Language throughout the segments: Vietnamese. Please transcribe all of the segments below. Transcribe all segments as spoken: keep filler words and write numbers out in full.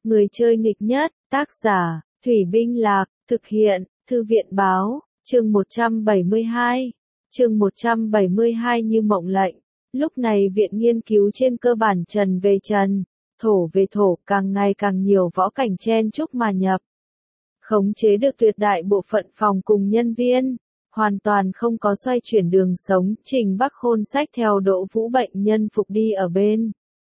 Người chơi nghịch nhất, tác giả, Thủy Binh Lạc, thực hiện, Thư viện Báo, chương một trăm bảy mươi hai. Chương một trăm bảy mươi hai như mộng lệnh. Lúc này viện nghiên cứu trên cơ bản trần về trần, thổ về thổ, càng ngày càng nhiều võ cảnh chen chúc mà nhập. Khống chế được tuyệt đại bộ phận phòng cùng nhân viên, hoàn toàn không có xoay chuyển đường sống. Trình Bắc Khôn xách theo Đỗ Vũ bệnh nhân phục đi ở bên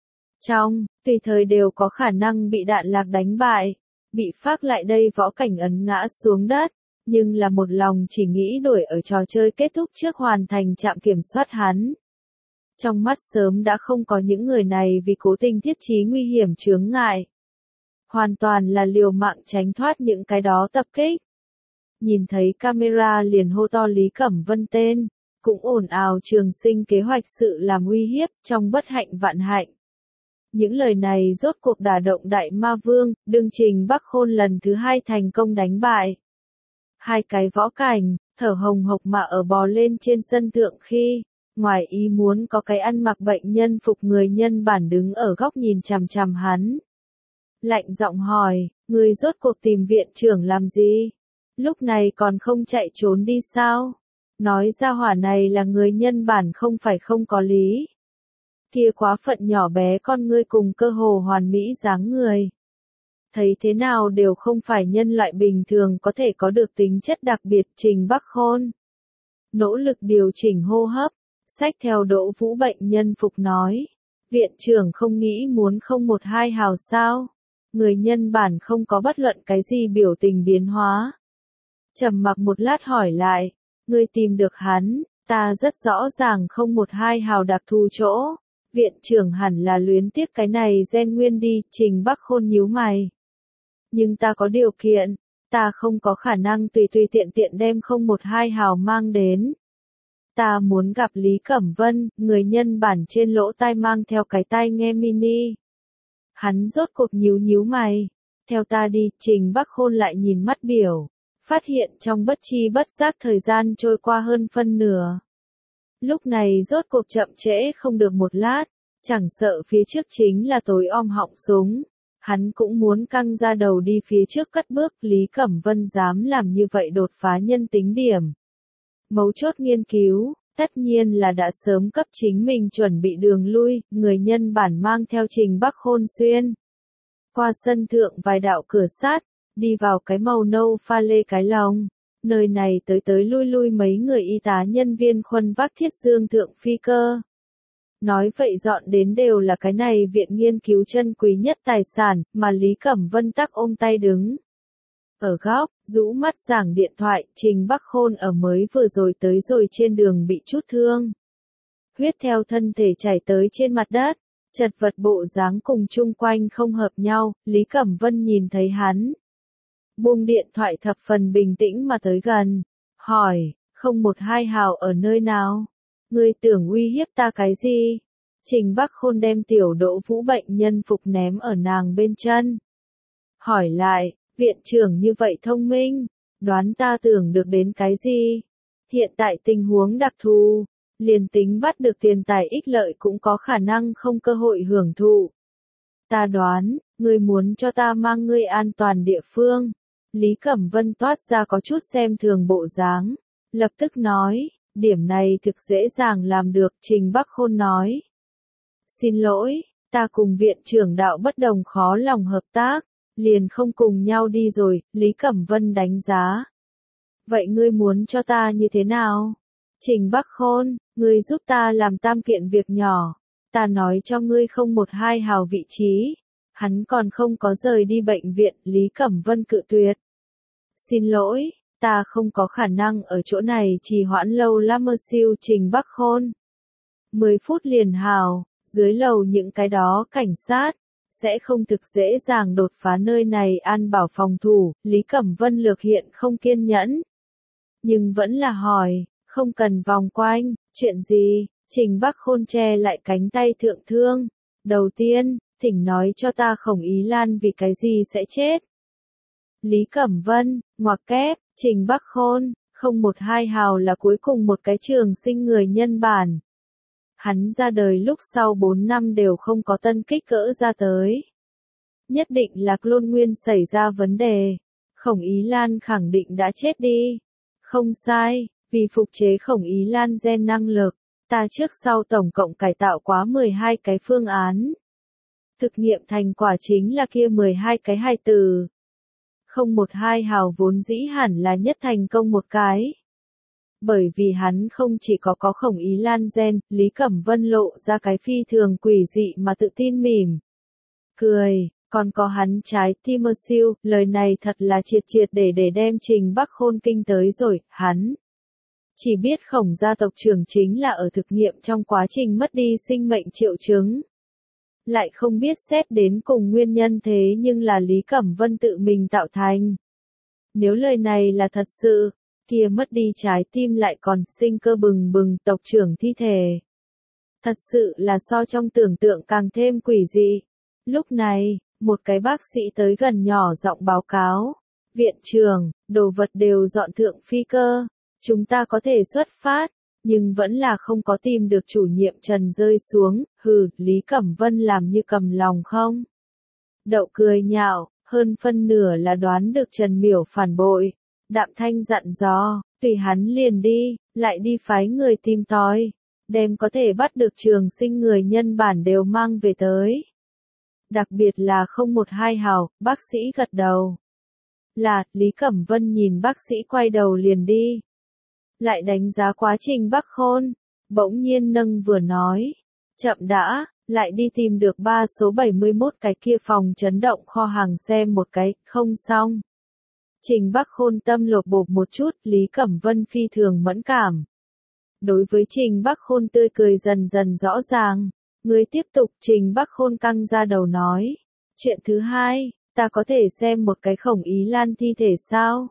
trong, tùy thời đều có khả năng bị đạn lạc đánh bại, bị phác lại đây võ cảnh ấn ngã xuống đất, nhưng là một lòng chỉ nghĩ đuổi ở trò chơi kết thúc trước hoàn thành trạm kiểm soát hắn. Trong mắt sớm đã không có những người này vì cố tình thiết trí nguy hiểm chướng ngại. Hoàn toàn là liều mạng tránh thoát những cái đó tập kích. Nhìn thấy camera liền hô to Lý Cẩm Vân tên, cũng ồn ào Trường Sinh kế hoạch sự làm uy hiếp trong bất hạnh vạn hạnh. Những lời này rốt cuộc đả động Đại Ma Vương, đương Trình Bắc Khôn lần thứ hai thành công đánh bại. Hai cái võ cảnh, thở hồng hộc mà ở bò lên trên sân thượng khi, ngoài ý muốn có cái ăn mặc bệnh nhân phục người nhân bản đứng ở góc nhìn chằm chằm hắn. Lạnh giọng hỏi, người rốt cuộc tìm viện trưởng làm gì? Lúc này còn không chạy trốn đi sao? Nói ra hỏa này là người nhân bản không phải không có lý. Kia quá phận nhỏ bé con ngươi cùng cơ hồ hoàn mỹ dáng người. Thấy thế nào đều không phải nhân loại bình thường có thể có được tính chất đặc biệt. Trình Bắc Khôn nỗ lực điều chỉnh hô hấp, xách theo Đỗ Vũ bệnh nhân phục nói. Viện trưởng không nghĩ muốn không một hai hào sao? Người nhân bản không có bất luận cái gì biểu tình biến hóa. Trầm mặc một lát hỏi lại, ngươi tìm được hắn, ta rất rõ ràng không một hai hào đặc thù chỗ. Viện trưởng hẳn là luyến tiếc cái này gen nguyên đi. Trình Bắc Khôn nhíu mày. Nhưng ta có điều kiện, ta không có khả năng tùy tùy tiện tiện đem không một hai hào mang đến. Ta muốn gặp Lý Cẩm Vân, người nhân bản trên lỗ tai mang theo cái tai nghe mini. Hắn rốt cuộc nhíu nhíu mày. Theo ta đi. Trình Bắc Khôn lại nhìn mắt biểu, phát hiện trong bất chi bất giác thời gian trôi qua hơn phân nửa. Lúc này rốt cuộc chậm trễ không được một lát, chẳng sợ phía trước chính là tối om họng súng. Hắn cũng muốn căng ra đầu đi phía trước cất bước. Lý Cẩm Vân dám làm như vậy đột phá nhân tính điểm. Mấu chốt nghiên cứu, tất nhiên là đã sớm cấp chính mình chuẩn bị đường lui. Người nhân bản mang theo Trình Bắc Khôn xuyên qua sân thượng vài đạo cửa sắt, đi vào cái màu nâu pha lê cái lồng. Nơi này tới tới lui lui mấy người y tá nhân viên khuân vác thiết dương thượng phi cơ. Nói vậy dọn đến đều là cái này viện nghiên cứu chân quý nhất tài sản, mà Lý Cẩm Vân tắc ôm tay đứng ở góc, rũ mắt giảng điện thoại. Trình Bắc Khôn ở mới vừa rồi tới rồi trên đường bị chút thương. Huyết theo thân thể chảy tới trên mặt đất, chật vật bộ dáng cùng chung quanh không hợp nhau. Lý Cẩm Vân nhìn thấy hắn, buông điện thoại thập phần bình tĩnh mà tới gần, hỏi, không một hai hào ở nơi nào? Ngươi tưởng uy hiếp ta cái gì? Trình Bắc Khôn đem tiểu Đỗ Vũ bệnh nhân phục ném ở nàng bên chân. Hỏi lại, viện trưởng như vậy thông minh, đoán ta tưởng được đến cái gì? Hiện tại tình huống đặc thù, liền tính bắt được tiền tài ích lợi cũng có khả năng không cơ hội hưởng thụ. Ta đoán, ngươi muốn cho ta mang ngươi an toàn địa phương. Lý Cẩm Vân toát ra có chút xem thường bộ dáng, lập tức nói, điểm này thực dễ dàng làm được. Trình Bắc Khôn nói, xin lỗi, ta cùng viện trưởng đạo bất đồng khó lòng hợp tác, liền không cùng nhau đi rồi. Lý Cẩm Vân đánh giá, vậy ngươi muốn cho ta như thế nào? Trình Bắc Khôn, ngươi giúp ta làm tam kiện việc nhỏ, ta nói cho ngươi không một hai hào vị trí. Hắn còn không có rời đi bệnh viện. Lý Cẩm Vân cự tuyệt. Xin lỗi, ta không có khả năng ở chỗ này trì hoãn lâu lắm mơ siêu. Trình Bắc Khôn, mười phút liền hào, dưới lầu những cái đó cảnh sát, sẽ không thực dễ dàng đột phá nơi này an bảo phòng thủ. Lý Cẩm Vân lược hiện không kiên nhẫn, nhưng vẫn là hỏi, không cần vòng quanh, chuyện gì? Trình Bắc Khôn che lại cánh tay thượng thương. Đầu tiên, thỉnh nói cho ta Khổng Ý Lan vì cái gì sẽ chết. Lý Cẩm Vân, ngoặc kép, Trình Bắc Khôn, không một hai hào là cuối cùng một cái Trường Sinh người nhân bản. Hắn ra đời lúc sau bốn năm đều không có tân kích cỡ ra tới. Nhất định là clone nguyên xảy ra vấn đề. Khổng Ý Lan khẳng định đã chết đi. Không sai, vì phục chế Khổng Ý Lan gen năng lực, ta trước sau tổng cộng cải tạo quá mười hai cái phương án. Thực nghiệm thành quả chính là kia mười hai cái hài từ. Không một hai hào vốn dĩ hẳn là nhất thành công một cái. Bởi vì hắn không chỉ có có Khổng Ý Lan gen, Lý Cẩm Vân lộ ra cái phi thường quỷ dị mà tự tin mỉm. Cười, còn có hắn trái tim mơ siêu, lời này thật là triệt triệt để để đem Trình Bắc Khôn kinh tới rồi, hắn. Chỉ biết Khổng gia tộc trưởng chính là ở thực nghiệm trong quá trình mất đi sinh mệnh triệu chứng. Lại không biết xét đến cùng nguyên nhân thế nhưng là Lý Cẩm Vân tự mình tạo thành. Nếu lời này là thật sự, kia mất đi trái tim lại còn sinh cơ bừng bừng tộc trưởng thi thể. Thật sự là so trong tưởng tượng càng thêm quỷ dị. Lúc này, một cái bác sĩ tới gần nhỏ giọng báo cáo. Viện trưởng, đồ vật đều dọn thượng phi cơ. Chúng ta có thể xuất phát, nhưng vẫn là không có tìm được chủ nhiệm Trần rơi xuống. Hừ, Lý Cẩm Vân làm như cầm lòng không? Đậu cười nhạo, hơn phân nửa là đoán được Trần Miểu phản bội. Đạm Thanh dặn dò, tùy hắn liền đi, lại đi phái người tìm tòi, đem có thể bắt được trường sinh người nhân bản đều mang về tới. Đặc biệt là không một hai hào, bác sĩ gật đầu. Là, Lý Cẩm Vân nhìn bác sĩ quay đầu liền đi. Lại đánh giá quá trình Bắc Khôn, bỗng nhiên nâng vừa nói. Chậm đã, lại đi tìm được ba số bảy mươi mốt cái kia phòng chấn động kho hàng xem một cái, không xong. Trình Bắc Khôn tâm lột bột một chút, Lý Cẩm Vân phi thường mẫn cảm. Đối với Trình Bắc Khôn tươi cười dần dần rõ ràng, người tiếp tục Trình Bắc Khôn căng ra đầu nói. Chuyện thứ hai, ta có thể xem một cái Khổng Ý Lan thi thể sao?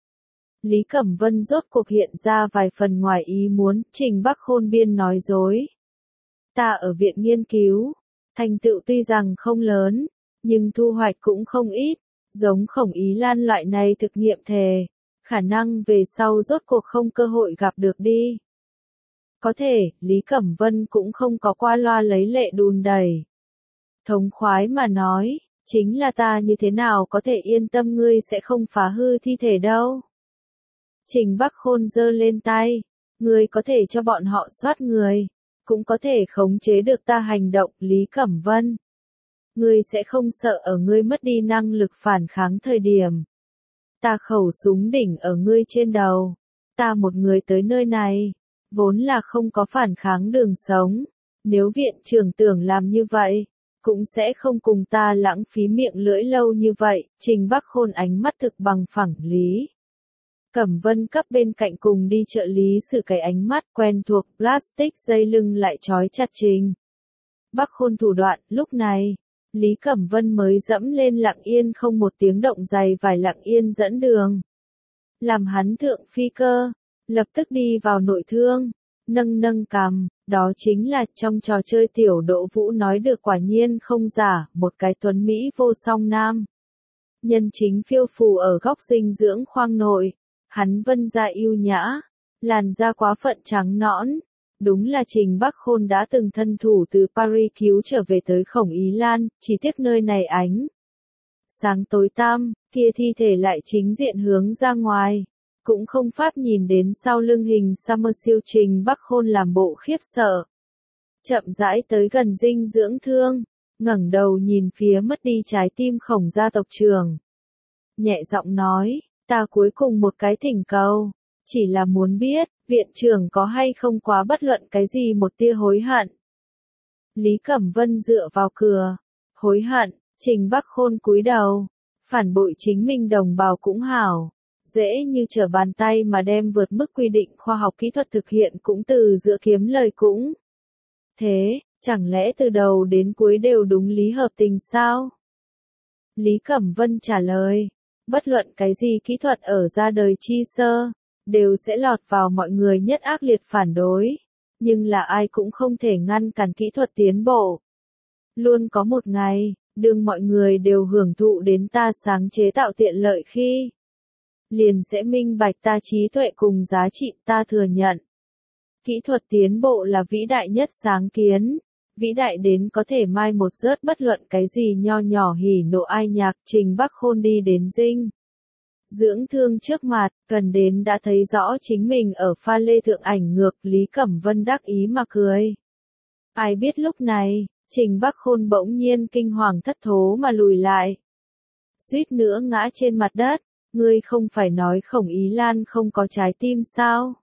Lý Cẩm Vân rốt cuộc hiện ra vài phần ngoài ý muốn, Trình Bắc Khôn biên nói dối. Ta ở viện nghiên cứu, thành tựu tuy rằng không lớn, nhưng thu hoạch cũng không ít. Giống Khổng Ý Lan loại này thực nghiệm thề, khả năng về sau rốt cuộc không cơ hội gặp được đi. Có thể, Lý Cẩm Vân cũng không có qua loa lấy lệ đùn đẩy. Thống khoái mà nói, chính là ta như thế nào có thể yên tâm ngươi sẽ không phá hư thi thể đâu. Trình Bắc Khôn giơ lên tay, ngươi có thể cho bọn họ soát người, cũng có thể khống chế được ta hành động, Lý Cẩm Vân. Ngươi sẽ không sợ ở ngươi mất đi năng lực phản kháng thời điểm. Ta khẩu súng đỉnh ở ngươi trên đầu. Ta một người tới nơi này, vốn là không có phản kháng đường sống. Nếu viện trưởng tưởng làm như vậy, cũng sẽ không cùng ta lãng phí miệng lưỡi lâu như vậy. Trình Bắc Khôn ánh mắt thực bằng phẳng Lý Cẩm Vân cấp bên cạnh cùng đi trợ lý xử cái ánh mắt quen thuộc, plastic dây lưng lại trói chặt Trình Bắc Khôn thủ đoạn. Lúc này, Lý Cẩm Vân mới dẫm lên lặng yên không một tiếng động giày vải lặng yên dẫn đường. Làm hắn thượng phi cơ, lập tức đi vào nội thương, nâng nâng cằm, đó chính là trong trò chơi tiểu Đỗ Vũ nói được quả nhiên không giả, một cái tuấn Mỹ vô song nam. Nhân chính phiêu phù ở góc dinh dưỡng khoang nội, hắn vân da yêu nhã, làn da quá phận trắng nõn. Đúng là Trình Bắc Khôn đã từng thân thủ từ Paris cứu trở về tới Khổng Ý Lan, chỉ tiếc nơi này ánh sáng tối tăm, kia thi thể lại chính diện hướng ra ngoài, cũng không pháp nhìn đến sau lưng hình Summer siêu. Trình Bắc Khôn làm bộ khiếp sợ. Chậm rãi tới gần dinh dưỡng thương, ngẩng đầu nhìn phía mất đi trái tim Khổng gia tộc trưởng. Nhẹ giọng nói, ta cuối cùng một cái thỉnh cầu, chỉ là muốn biết, viện trưởng có hay không quá bất luận cái gì một tia hối hận. Lý Cẩm Vân dựa vào cửa, hối hận, Trình Bắc Khôn cúi đầu, phản bội chính mình đồng bào cũng hảo, dễ như trở bàn tay mà đem vượt mức quy định khoa học kỹ thuật thực hiện cũng từ giữa kiếm lời cũng. Thế, chẳng lẽ từ đầu đến cuối đều đúng lý hợp tình sao? Lý Cẩm Vân trả lời, bất luận cái gì kỹ thuật ở ra đời chi sơ, đều sẽ lọt vào mọi người nhất ác liệt phản đối, nhưng là ai cũng không thể ngăn cản kỹ thuật tiến bộ. Luôn có một ngày, đương mọi người đều hưởng thụ đến ta sáng chế tạo tiện lợi khi, liền sẽ minh bạch ta trí tuệ cùng giá trị. Ta thừa nhận, kỹ thuật tiến bộ là vĩ đại nhất sáng kiến, vĩ đại đến có thể mai một rớt bất luận cái gì nho nhỏ hỉ nộ ai nhạc. Trình Bắc Khôn đi đến dinh dưỡng thương trước mặt, gần đến đã thấy rõ chính mình ở pha lê thượng ảnh ngược. Lý Cẩm Vân đắc ý mà cười. Ai biết lúc này, Trình Bắc Khôn bỗng nhiên kinh hoàng thất thố mà lùi lại. Suýt nữa ngã trên mặt đất. Ngươi không phải nói Khổng Ý Lan không có trái tim sao?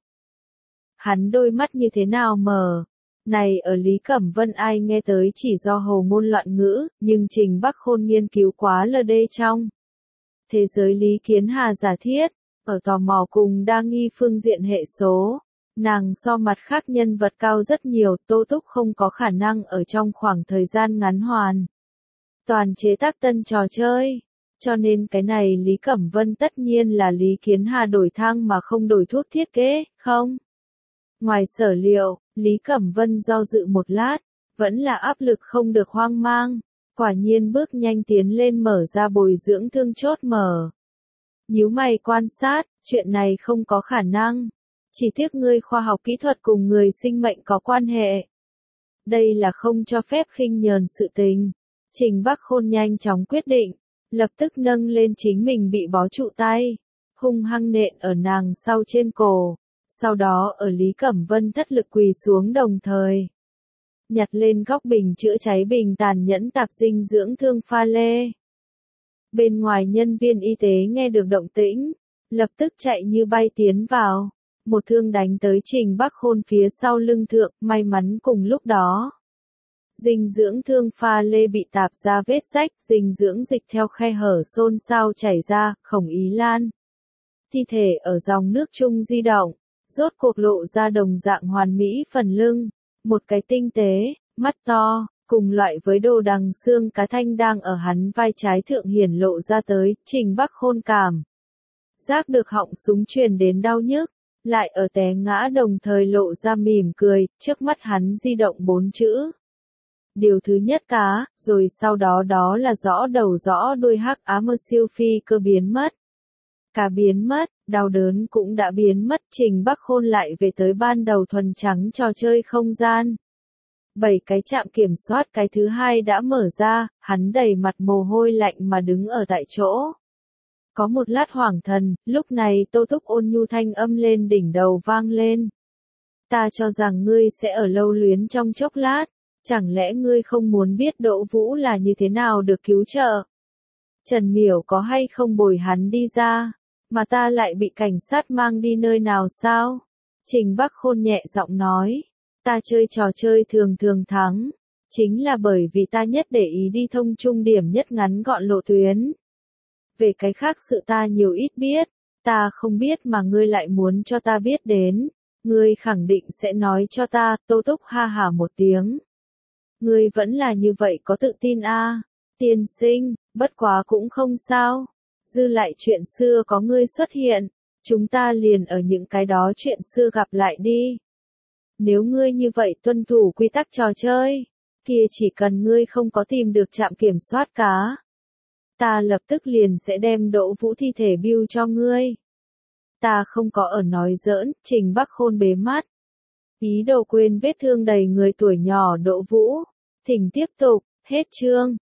Hắn đôi mắt như thế nào mở? Này ở Lý Cẩm Vân ai nghe tới chỉ do hồ ngôn loạn ngữ, nhưng Trình Bắc Khôn nghiên cứu quá lờ đê trong thế giới Lý Kiến Hà giả thiết, ở tò mò cùng đa nghi phương diện hệ số. Nàng so mặt khác nhân vật cao rất nhiều, Tô Túc không có khả năng ở trong khoảng thời gian ngắn hoàn toàn chế tác tân trò chơi. Cho nên cái này Lý Cẩm Vân tất nhiên là Lý Kiến Hà đổi thang mà không đổi thuốc thiết kế, không? Ngoài sở liệu, Lý Cẩm Vân do dự một lát, vẫn là áp lực không được hoang mang. Quả nhiên bước nhanh tiến lên mở ra bồi dưỡng thương chốt mở. Nhíu mày quan sát, chuyện này không có khả năng. Chỉ tiếc ngươi khoa học kỹ thuật cùng người sinh mệnh có quan hệ. Đây là không cho phép khinh nhờn sự tình. Trình Bắc Khôn nhanh chóng quyết định, lập tức nâng lên chính mình bị bó trụ tay, hung hăng nện ở nàng sau trên cổ. Sau đó ở Lý Cẩm Vân thất lực quỳ xuống đồng thời nhặt lên góc bình chữa cháy bình tàn nhẫn tạp dinh dưỡng thương pha lê. Bên ngoài nhân viên y tế nghe được động tĩnh, lập tức chạy như bay tiến vào, một thương đánh tới Trình Bắc Khôn phía sau lưng thượng. May mắn cùng lúc đó, dinh dưỡng thương pha lê bị tạp ra vết rách, dinh dưỡng dịch theo khe hở xôn xao chảy ra. Khổng Ý Lan thi thể ở dòng nước chung di động, rốt cuộc lộ ra đồng dạng hoàn mỹ phần lưng, một cái tinh tế, mắt to, cùng loại với đồ đằng xương cá thanh đang ở hắn vai trái thượng hiển lộ ra tới. Trình Bắc Khôn cảm giác được họng súng truyền đến đau nhức, lại ở té ngã đồng thời lộ ra mỉm cười. Trước mắt hắn di động bốn chữ. Điều thứ nhất cá, rồi sau đó đó là rõ đầu rõ đuôi hắc ám siêu phi cơ biến mất. Cá biến mất, đau đớn cũng đã biến mất. Trình Bắc Khôn lại về tới ban đầu thuần trắng trò chơi không gian. Bảy cái trạm kiểm soát, cái thứ hai đã mở ra, hắn đầy mặt mồ hôi lạnh mà đứng ở tại chỗ. Có một lát hoảng thần, lúc này Tô Túc ôn nhu thanh âm lên đỉnh đầu vang lên. Ta cho rằng ngươi sẽ ở lâu luyến trong chốc lát, chẳng lẽ ngươi không muốn biết Đỗ Vũ là như thế nào được cứu trợ? Trần Miểu có hay không bồi hắn đi ra, mà ta lại bị cảnh sát mang đi nơi nào sao? Trình Bắc Khôn nhẹ giọng nói, ta chơi trò chơi thường thường thắng, chính là bởi vì ta nhất để ý đi thông trung điểm nhất ngắn gọn lộ tuyến. Về cái khác sự ta nhiều ít biết, ta không biết mà ngươi lại muốn cho ta biết đến, ngươi khẳng định sẽ nói cho ta. Tô Túc ha hả một tiếng. Ngươi vẫn là như vậy có tự tin a, à? Tiên sinh, bất quá cũng không sao. Dư lại chuyện xưa có ngươi xuất hiện, chúng ta liền ở những cái đó chuyện xưa gặp lại đi. Nếu ngươi như vậy tuân thủ quy tắc trò chơi, kia chỉ cần ngươi không có tìm được trạm kiểm soát cá, ta lập tức liền sẽ đem Đỗ Vũ thi thể bill cho ngươi. Ta không có ở nói giỡn. Trình Bắc Khôn bế mắt, ý đồ quên vết thương đầy người tuổi nhỏ Đỗ Vũ. Thỉnh tiếp tục, hết chương.